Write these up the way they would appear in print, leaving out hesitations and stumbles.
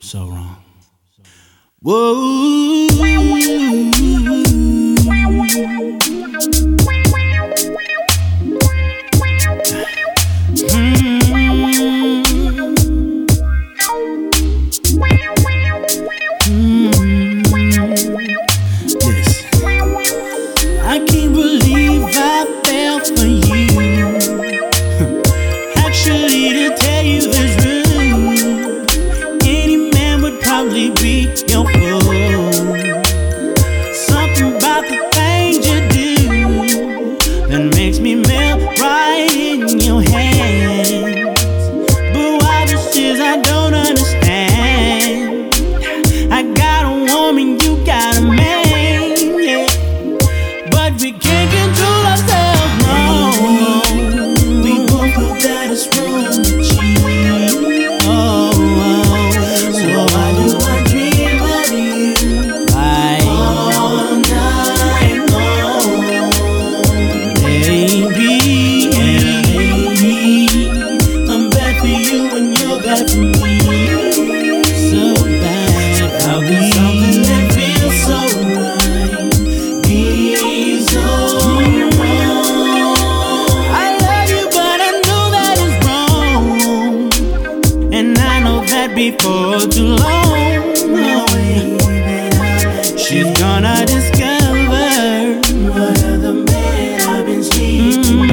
So wrong. Whoa. Yes. I can't believe I fell for you. Actually, to tell you the truth, any man would probably be your fool. Something about the things you do that makes me melt right in your hands. But why this is I don't understand. I got a woman, you got a man, yeah. But we can't control ourselves, no. We both know that it's wrong to cheat. Oh. So why do I dream of you all night long? Baby, I'm bad for you and you're bad for me. So bad. How can something that feels so right be so wrong? I love you, but I know that it's wrong, and I know that before too long. She's gonna discover what other man I've been sleeping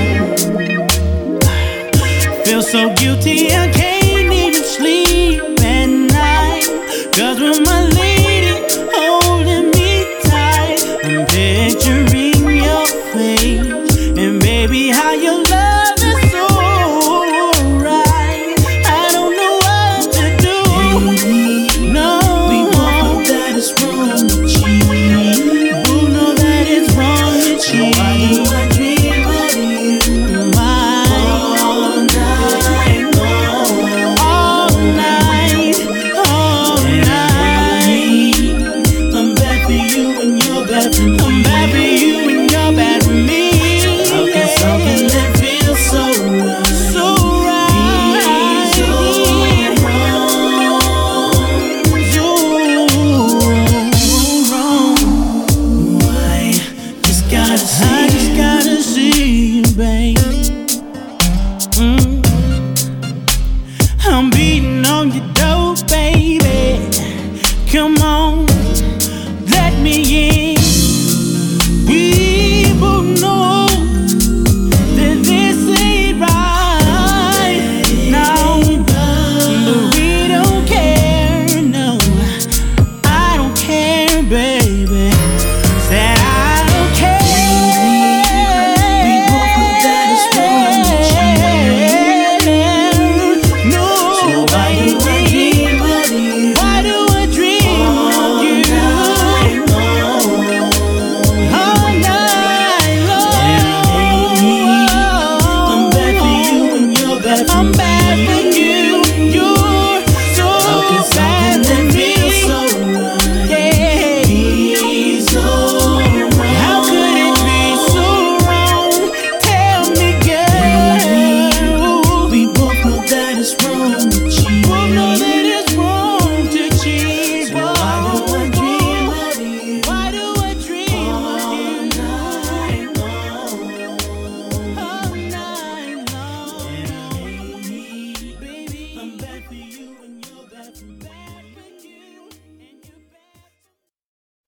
on. Feel so guilty, I can't even sleep at night. 'Cause when my lady holding me tight, I'm picturing your face, and baby, how your love is so right. I don't know what to do. No, we both know that it's wrong to cheat. We know that it's wrong to cheat. Why do I dream of you all night long? All night, all night. I'm bad for you and you're bad for me. I'm bad for you and you're bad for me. How can something that feels so right, so right, so wrong, so wrong? I just gotta see you, babe. I'm beating on your door, baby. Come on.